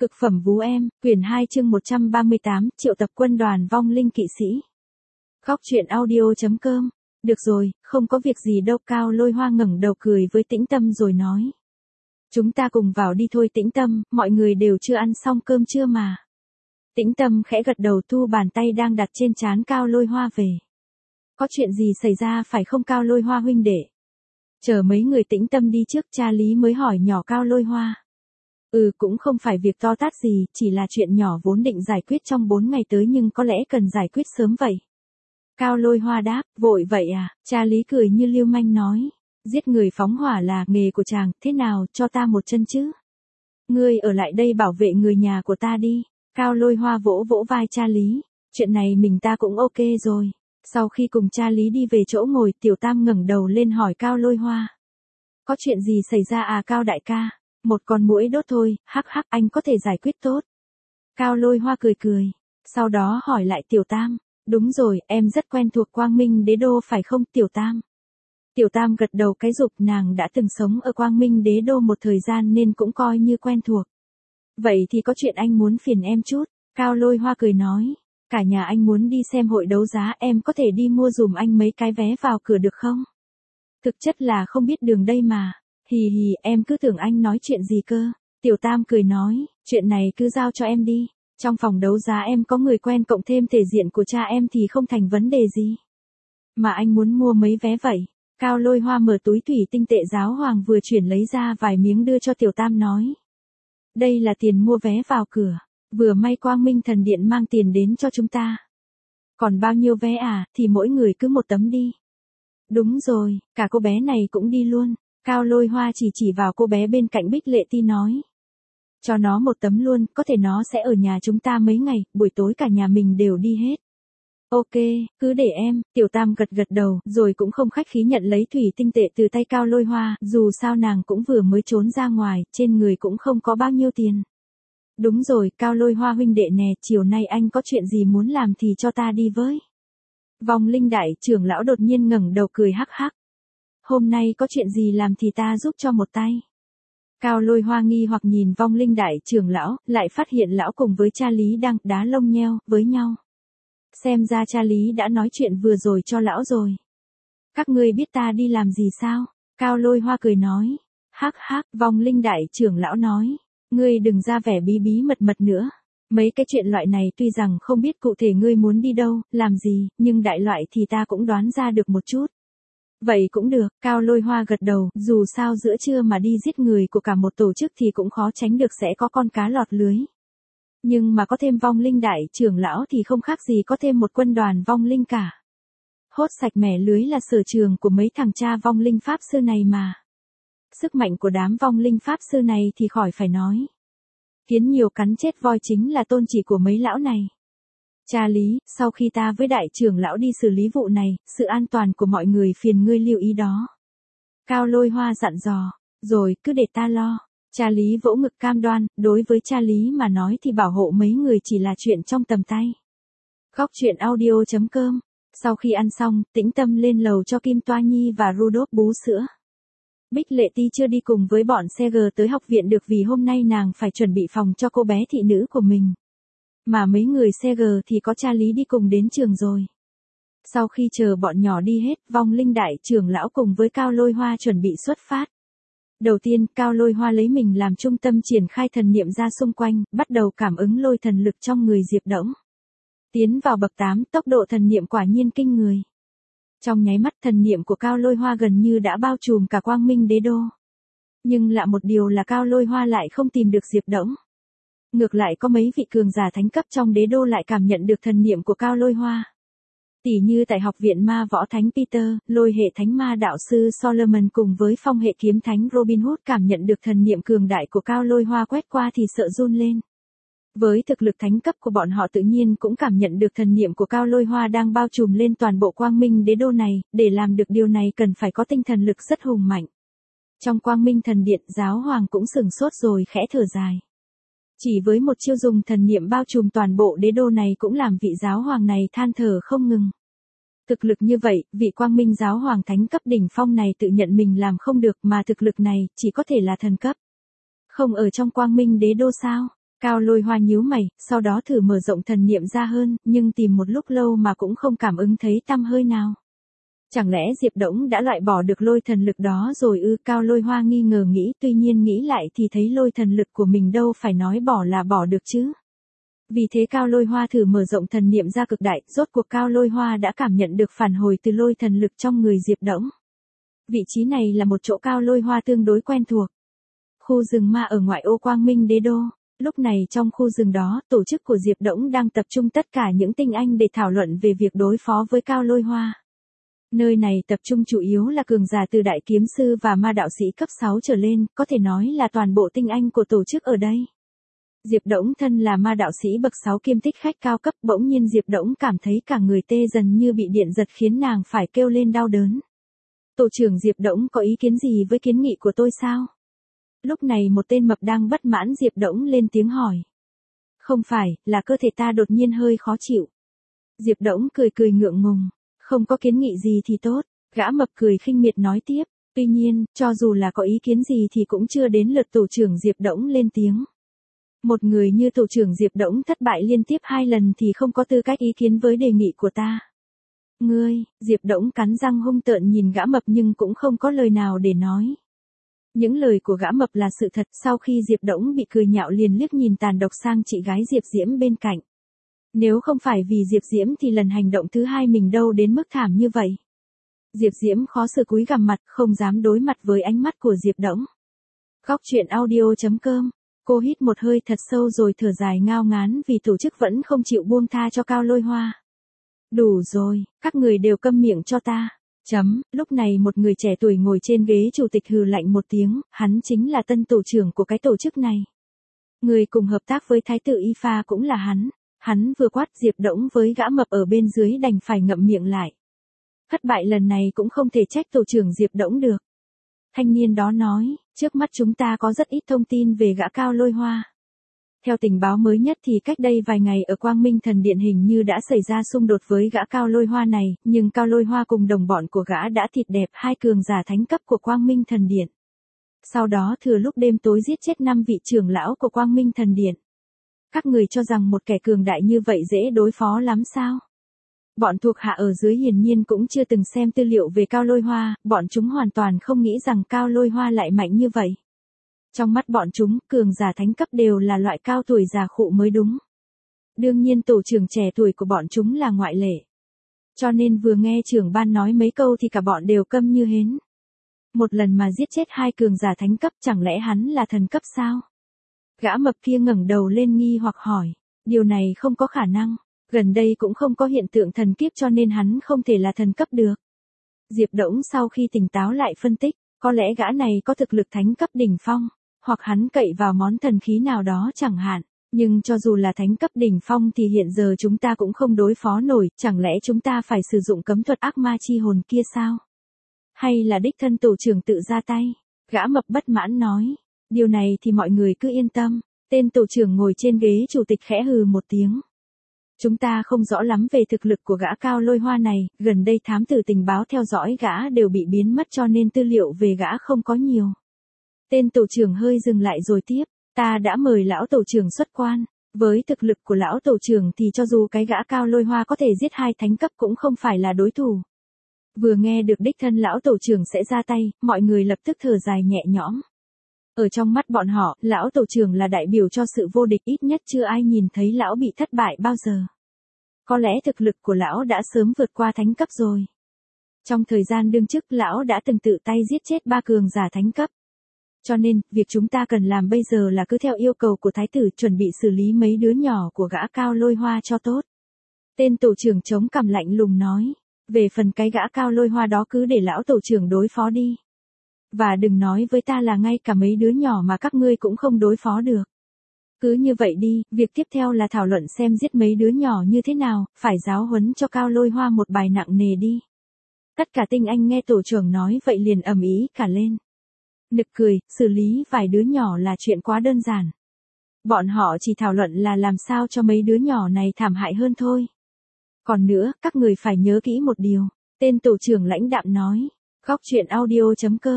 Cực phẩm vú em, quyển 2 chương 138, triệu tập quân đoàn vong linh kỵ sĩ. Góc truyện audio.com. Được rồi, không có việc gì đâu. Cao Lôi Hoa ngẩng đầu cười với Tĩnh Tâm rồi nói. Chúng ta cùng vào đi thôi Tĩnh Tâm, mọi người đều chưa ăn xong cơm trưa mà. Tĩnh Tâm khẽ gật đầu thu bàn tay đang đặt trên trán Cao Lôi Hoa về. Có chuyện gì xảy ra phải không Cao Lôi Hoa huynh đệ? Chờ mấy người Tĩnh Tâm đi trước, cha Lý mới hỏi nhỏ Cao Lôi Hoa. Cũng không phải việc to tát gì, chỉ là chuyện nhỏ vốn định giải quyết trong 4 ngày tới nhưng có lẽ cần giải quyết sớm vậy. Cao Lôi Hoa đáp, vội vậy à? Cha Lý cười như lưu manh nói. Giết người phóng hỏa là nghề của chàng, thế nào, cho ta một chân chứ? Ngươi ở lại đây bảo vệ người nhà của ta đi. Cao Lôi Hoa vỗ vỗ vai cha Lý. Chuyện này mình ta cũng ok rồi. Sau khi cùng cha Lý đi về chỗ ngồi, Tiểu Tam ngẩng đầu lên hỏi Cao Lôi Hoa. Có chuyện gì xảy ra à Cao đại ca? Một con muỗi đốt thôi, hắc hắc, anh có thể giải quyết tốt. Cao Lôi Hoa cười cười. Sau đó hỏi lại Tiểu Tam. Đúng rồi, em rất quen thuộc Quang Minh Đế Đô phải không Tiểu Tam? Tiểu Tam gật đầu cái rụp, nàng đã từng sống ở Quang Minh Đế Đô một thời gian nên cũng coi như quen thuộc. Vậy thì có chuyện anh muốn phiền em chút. Cao Lôi Hoa cười nói. Cả nhà anh muốn đi xem hội đấu giá, em có thể đi mua dùm anh mấy cái vé vào cửa được không? Thực chất là không biết đường đây mà. Hì hì, em cứ tưởng anh nói chuyện gì cơ. Tiểu Tam cười nói, chuyện này cứ giao cho em đi. Trong phòng đấu giá em có người quen cộng thêm thể diện của cha em thì không thành vấn đề gì. Mà anh muốn mua mấy vé vậy? Cao Lôi Hoa mở túi thủy tinh tệ giáo hoàng vừa chuyển lấy ra vài miếng đưa cho Tiểu Tam nói. Đây là tiền mua vé vào cửa. Vừa may Quang Minh Thần Điện mang tiền đến cho chúng ta. Còn bao nhiêu vé à, thì mỗi người cứ một tấm đi. Đúng rồi, cả cô bé này cũng đi luôn. Cao Lôi Hoa chỉ vào cô bé bên cạnh Bích Lệ Ti nói. Cho nó một tấm luôn, có thể nó sẽ ở nhà chúng ta mấy ngày, buổi tối cả nhà mình đều đi hết. Ok, cứ để em. Tiểu Tam gật đầu, rồi cũng không khách khí nhận lấy thủy tinh tệ từ tay Cao Lôi Hoa, dù sao nàng cũng vừa mới trốn ra ngoài, trên người cũng không có bao nhiêu tiền. Đúng rồi, Cao Lôi Hoa huynh đệ nè, chiều nay anh có chuyện gì muốn làm thì cho ta đi với. Vong linh đại trưởng lão đột nhiên ngẩng đầu cười hắc hắc. Hôm nay có chuyện gì làm thì ta giúp cho một tay. Cao Lôi Hoa nghi hoặc nhìn vong linh đại trưởng lão, lại phát hiện lão cùng với cha Lý đang đá lông nheo với nhau. Xem ra cha Lý đã nói chuyện vừa rồi cho lão rồi. Các ngươi biết ta đi làm gì sao? Cao Lôi Hoa cười nói. Hắc hắc, vong linh đại trưởng lão nói. Ngươi đừng ra vẻ bí bí mật nữa. Mấy cái chuyện loại này tuy rằng không biết cụ thể ngươi muốn đi đâu, làm gì, nhưng đại loại thì ta cũng đoán ra được một chút. Vậy cũng được, Cao Lôi Hoa gật đầu, dù sao giữa trưa mà đi giết người của cả một tổ chức thì cũng khó tránh được sẽ có con cá lọt lưới. Nhưng mà có thêm vong linh đại trưởng lão thì không khác gì có thêm một quân đoàn vong linh cả. Hốt sạch mẻ lưới là sở trường của mấy thằng cha vong linh pháp sư này mà. Sức mạnh của đám vong linh pháp sư này thì khỏi phải nói. Kiến nhiều cắn chết voi chính là tôn chỉ của mấy lão này. Cha Lý, sau khi ta với đại trưởng lão đi xử lý vụ này, sự an toàn của mọi người phiền ngươi lưu ý đó. Cao Lôi Hoa dặn dò, rồi cứ để ta lo. Cha Lý vỗ ngực cam đoan, đối với cha Lý mà nói thì bảo hộ mấy người chỉ là chuyện trong tầm tay. Góc truyện audio.com. Sau khi ăn xong, Tĩnh Tâm lên lầu cho Kim Toa Nhi và Rudolph bú sữa. Bích Lệ Ti chưa đi cùng với bọn CG tới học viện được vì hôm nay nàng phải chuẩn bị phòng cho cô bé thị nữ của mình. Mà mấy người CG thì có cha Lý đi cùng đến trường rồi. Sau khi chờ bọn nhỏ đi hết, vong linh đại trưởng lão cùng với Cao Lôi Hoa chuẩn bị xuất phát. Đầu tiên, Cao Lôi Hoa lấy mình làm trung tâm triển khai thần niệm ra xung quanh, bắt đầu cảm ứng lôi thần lực trong người Diệp Đỗng. Tiến vào bậc 8, tốc độ thần niệm quả nhiên kinh người. Trong nháy mắt thần niệm của Cao Lôi Hoa gần như đã bao trùm cả Quang Minh Đế Đô. Nhưng lạ một điều là Cao Lôi Hoa lại không tìm được Diệp Đỗng. Ngược lại có mấy vị cường giả thánh cấp trong đế đô lại cảm nhận được thần niệm của Cao Lôi Hoa. Tỉ như tại học viện ma võ thánh Peter, lôi hệ thánh ma đạo sư Solomon cùng với phong hệ kiếm thánh Robin Hood cảm nhận được thần niệm cường đại của Cao Lôi Hoa quét qua thì sợ run lên. Với thực lực thánh cấp của bọn họ tự nhiên cũng cảm nhận được thần niệm của Cao Lôi Hoa đang bao trùm lên toàn bộ Quang Minh Đế Đô này, để làm được điều này cần phải có tinh thần lực rất hùng mạnh. Trong Quang Minh Thần Điện, giáo hoàng cũng sửng sốt rồi khẽ thở dài. Chỉ với một chiêu dùng thần niệm bao trùm toàn bộ đế đô này cũng làm vị giáo hoàng này than thở không ngừng. Thực lực như vậy, vị Quang Minh giáo hoàng thánh cấp đỉnh phong này tự nhận mình làm không được mà thực lực này chỉ có thể là thần cấp. Không ở trong Quang Minh Đế Đô sao? Cao Lôi Hoa nhíu mày, sau đó thử mở rộng thần niệm ra hơn, nhưng tìm một lúc lâu mà cũng không cảm ứng thấy tăm hơi nào. Chẳng lẽ Diệp Đỗng đã loại bỏ được lôi thần lực đó rồi ư? Cao Lôi Hoa nghi ngờ nghĩ, tuy nhiên nghĩ lại thì thấy lôi thần lực của mình đâu phải nói bỏ là bỏ được chứ. Vì thế Cao Lôi Hoa thử mở rộng thần niệm ra cực đại, rốt cuộc Cao Lôi Hoa đã cảm nhận được phản hồi từ lôi thần lực trong người Diệp Đỗng. Vị trí này là một chỗ Cao Lôi Hoa tương đối quen thuộc. Khu rừng ma ở ngoại ô Quang Minh Đế Đô. Lúc này trong khu rừng đó, tổ chức của Diệp Đỗng đang tập trung tất cả những tinh anh để thảo luận về việc đối phó với Cao Lôi Hoa. Nơi này tập trung chủ yếu là cường giả từ đại kiếm sư và ma đạo sĩ cấp 6 trở lên, có thể nói là toàn bộ tinh anh của tổ chức ở đây. Diệp Đỗng thân là ma đạo sĩ bậc 6 kiêm thích khách cao cấp, bỗng nhiên Diệp Đỗng cảm thấy cả người tê dần như bị điện giật khiến nàng phải kêu lên đau đớn. Tổ trưởng Diệp Đỗng có ý kiến gì với kiến nghị của tôi sao? Lúc này một tên mập đang bất mãn Diệp Đỗng lên tiếng hỏi. Không phải, là cơ thể ta đột nhiên hơi khó chịu. Diệp Đỗng cười cười ngượng ngùng. Không có kiến nghị gì thì tốt, gã mập cười khinh miệt nói tiếp. Tuy nhiên, cho dù là có ý kiến gì thì cũng chưa đến lượt tổ trưởng Diệp Đỗng lên tiếng. Một người như tổ trưởng Diệp Đỗng thất bại liên tiếp 2 lần thì không có tư cách ý kiến với đề nghị của ta. Ngươi, Diệp Đỗng cắn răng hung tợn nhìn gã mập nhưng cũng không có lời nào để nói. Những lời của gã mập là sự thật, sau khi Diệp Đỗng bị cười nhạo liền liếc nhìn tàn độc sang chị gái Diệp Diễm bên cạnh. Nếu không phải vì Diệp Diễm thì lần hành động thứ 2 mình đâu đến mức thảm như vậy. Diệp Diễm khó xử cúi gằm mặt, không dám đối mặt với ánh mắt của Diệp Đỗng. Góc truyện audio.com. Cô hít một hơi thật sâu rồi thở dài ngao ngán vì tổ chức vẫn không chịu buông tha cho Cao Lôi Hoa. Đủ rồi, các người đều câm miệng cho ta. Lúc này một người trẻ tuổi ngồi trên ghế chủ tịch hừ lạnh một tiếng, hắn chính là tân tổ trưởng của cái tổ chức này. Người cùng hợp tác với Thái tử Y Pha cũng là hắn. Hắn vừa quát Diệp Đỗng với gã mập ở bên dưới đành phải ngậm miệng lại. Thất bại lần này cũng không thể trách tổ trưởng Diệp Đỗng được. Thanh niên đó nói, trước mắt chúng ta có rất ít thông tin về gã Cao Lôi Hoa. Theo tình báo mới nhất thì cách đây vài ngày ở Quang Minh Thần Điện hình như đã xảy ra xung đột với gã Cao Lôi Hoa này, nhưng Cao Lôi Hoa cùng đồng bọn của gã đã thịt đẹp 2 cường giả thánh cấp của Quang Minh Thần Điện. Sau đó thừa lúc đêm tối giết chết 5 vị trưởng lão của Quang Minh Thần Điện. Các người cho rằng một kẻ cường đại như vậy dễ đối phó lắm sao? Bọn thuộc hạ ở dưới hiển nhiên cũng chưa từng xem tư liệu về Cao Lôi Hoa, bọn chúng hoàn toàn không nghĩ rằng Cao Lôi Hoa lại mạnh như vậy. Trong mắt bọn chúng, cường giả thánh cấp đều là loại cao tuổi già khụ mới đúng. Đương nhiên tổ trưởng trẻ tuổi của bọn chúng là ngoại lệ. Cho nên vừa nghe trưởng ban nói mấy câu thì cả bọn đều câm như hến. Một lần mà giết chết 2 cường giả thánh cấp chẳng lẽ hắn là thần cấp sao? Gã mập kia ngẩng đầu lên nghi hoặc hỏi. Điều này không có khả năng. Gần đây cũng không có hiện tượng thần kiếp cho nên hắn không thể là thần cấp được. Diệp Đỗng sau khi tỉnh táo lại phân tích. Có lẽ gã này có thực lực thánh cấp đỉnh phong. Hoặc hắn cậy vào món thần khí nào đó chẳng hạn. Nhưng cho dù là thánh cấp đỉnh phong thì hiện giờ chúng ta cũng không đối phó nổi. Chẳng lẽ chúng ta phải sử dụng cấm thuật ác ma chi hồn kia sao? Hay là đích thân tổ trưởng tự ra tay? Gã mập bất mãn nói. Điều này thì mọi người cứ yên tâm. Tên tổ trưởng ngồi trên ghế chủ tịch khẽ hừ một tiếng. Chúng ta không rõ lắm về thực lực của gã Cao Lôi Hoa này, gần đây thám tử tình báo theo dõi gã đều bị biến mất cho nên tư liệu về gã không có nhiều. Tên tổ trưởng hơi dừng lại rồi tiếp, ta đã mời lão tổ trưởng xuất quan, với thực lực của lão tổ trưởng thì cho dù cái gã Cao Lôi Hoa có thể giết 2 thánh cấp cũng không phải là đối thủ. Vừa nghe được đích thân lão tổ trưởng sẽ ra tay, mọi người lập tức thở dài nhẹ nhõm. Ở trong mắt bọn họ, lão tổ trưởng là đại biểu cho sự vô địch, ít nhất chưa ai nhìn thấy lão bị thất bại bao giờ. Có lẽ thực lực của lão đã sớm vượt qua thánh cấp rồi. Trong thời gian đương chức lão đã từng tự tay giết chết 3 cường giả thánh cấp. Cho nên, việc chúng ta cần làm bây giờ là cứ theo yêu cầu của thái tử chuẩn bị xử lý mấy đứa nhỏ của gã Cao Lôi Hoa cho tốt. Tên tổ trưởng chống cằm lạnh lùng nói. Về phần cái gã Cao Lôi Hoa đó cứ để lão tổ trưởng đối phó đi. Và đừng nói với ta là ngay cả mấy đứa nhỏ mà các ngươi cũng không đối phó được. Cứ như vậy đi, việc tiếp theo là thảo luận xem giết mấy đứa nhỏ như thế nào, phải giáo huấn cho Cao Lôi Hoa một bài nặng nề đi. Tất cả tinh anh nghe tổ trưởng nói vậy liền ầm ĩ cả lên. Nực cười, xử lý vài đứa nhỏ là chuyện quá đơn giản. Bọn họ chỉ thảo luận là làm sao cho mấy đứa nhỏ này thảm hại hơn thôi. Còn nữa, các người phải nhớ kỹ một điều. Tên tổ trưởng lãnh đạm nói. Góc truyện audio.com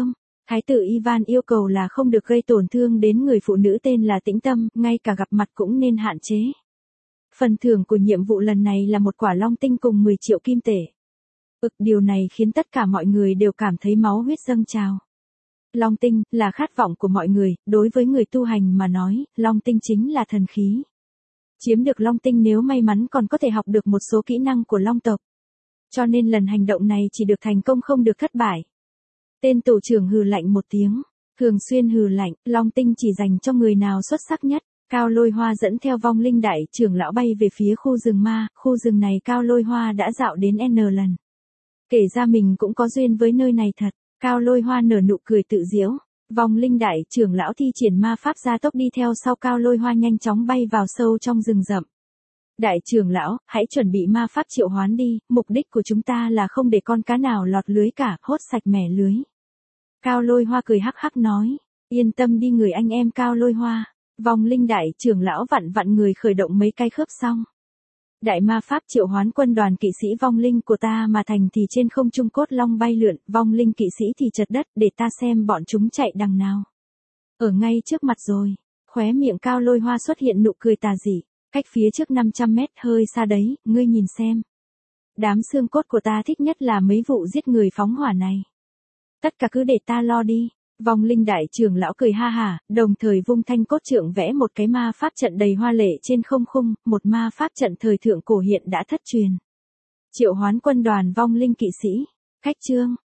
Thái tử Ivan yêu cầu là không được gây tổn thương đến người phụ nữ tên là Tĩnh Tâm, ngay cả gặp mặt cũng nên hạn chế. Phần thưởng của nhiệm vụ lần này là một quả long tinh cùng 10 triệu kim tệ. Điều này khiến tất cả mọi người đều cảm thấy máu huyết dâng trào. Long tinh là khát vọng của mọi người, đối với người tu hành mà nói, long tinh chính là thần khí. Chiếm được long tinh nếu may mắn còn có thể học được một số kỹ năng của long tộc. Cho nên lần hành động này chỉ được thành công không được thất bại. Tên tổ trưởng hừ lạnh một tiếng, thường xuyên hừ lạnh, long tinh chỉ dành cho người nào xuất sắc nhất. Cao Lôi Hoa dẫn theo vong linh đại trưởng lão bay về phía khu rừng ma, khu rừng này Cao Lôi Hoa đã dạo đến N lần. Kể ra mình cũng có duyên với nơi này thật, Cao Lôi Hoa nở nụ cười tự giễu. Vong linh đại trưởng lão thi triển ma pháp gia tốc đi theo sau Cao Lôi Hoa nhanh chóng bay vào sâu trong rừng rậm. Đại trưởng lão, hãy chuẩn bị ma pháp triệu hoán đi, mục đích của chúng ta là không để con cá nào lọt lưới cả, hốt sạch mẻ lưới. Cao Lôi Hoa cười hắc hắc nói, yên tâm đi người anh em Cao Lôi Hoa. Vong linh đại trưởng lão vặn vặn người khởi động mấy cái khớp xong. Đại ma pháp triệu hoán quân đoàn kỵ sĩ vong linh của ta mà thành thì trên không trung cốt long bay lượn, vong linh kỵ sĩ thì chật đất để ta xem bọn chúng chạy đằng nào. Ở ngay trước mặt rồi, khóe miệng Cao Lôi Hoa xuất hiện nụ cười tà dị, cách phía trước 500 mét hơi xa đấy, ngươi nhìn xem. Đám xương cốt của ta thích nhất là mấy vụ giết người phóng hỏa này. Tất cả cứ để ta lo đi. Vong linh đại trưởng lão cười ha hả, đồng thời vung thanh cốt trượng vẽ một cái ma pháp trận đầy hoa lệ trên không khung, một ma pháp trận thời thượng cổ hiện đã thất truyền. Triệu hoán quân đoàn vong linh kỵ sĩ, khách trương,